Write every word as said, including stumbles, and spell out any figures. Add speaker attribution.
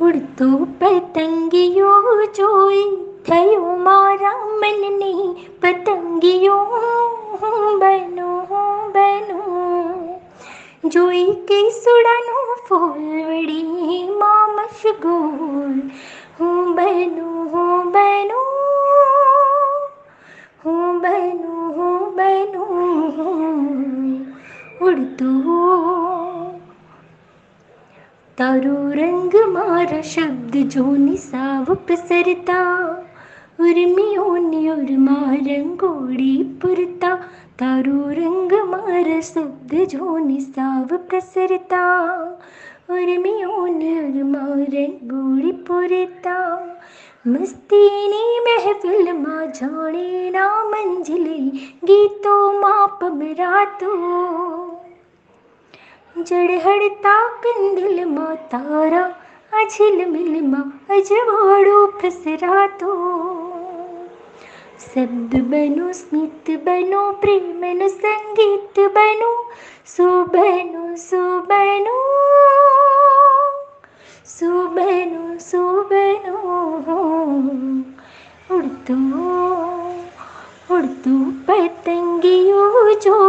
Speaker 1: ઉડતું પતંગિયું જોઈ થયું મારા મનને પતંગિયું હું બનું હું બનું જોઈ કે સુડાનું ફૂલવડીમાં મશગૂલ હું બનું હું બનું હું બનું હું બનું ઉડતું તારો રંગ મારા શબ્દ જોની સાવ પ્રસરતા ઉર્મિયોની ઉર્મા રંગોળી પૂરતા તારો રંગ મારા શબ્દ જોની સાવ પ્રસરતા ઉર્મિયોની ઉર્મા રંગોળી પૂરતા મસ્તીની મહેફિલમાં જાણે ના મંજિલી ગીતોમાં પબરાતું જળહળતા કંદિલમાં તારા આ ઝિલમિલમાં અજવાળો પ્રસરાતો શબ્દ બનો સ્મિત બનો પ્રેમનું સંગીત બનો સુબનો સુબનો સુબનો સુબનો ઉડતું ઉડતું પતંગિયું જો